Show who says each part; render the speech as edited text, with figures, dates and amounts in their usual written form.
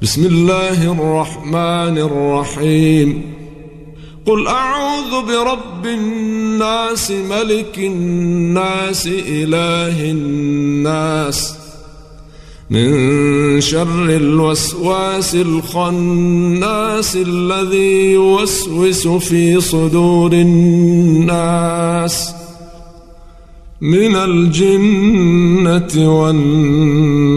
Speaker 1: بسم الله الرحمن الرحيم. قل أعوذ برب الناس ملك الناس إله الناس من شر الوسواس الخناس الذي يوسوس في صدور الناس من الجنة والناس.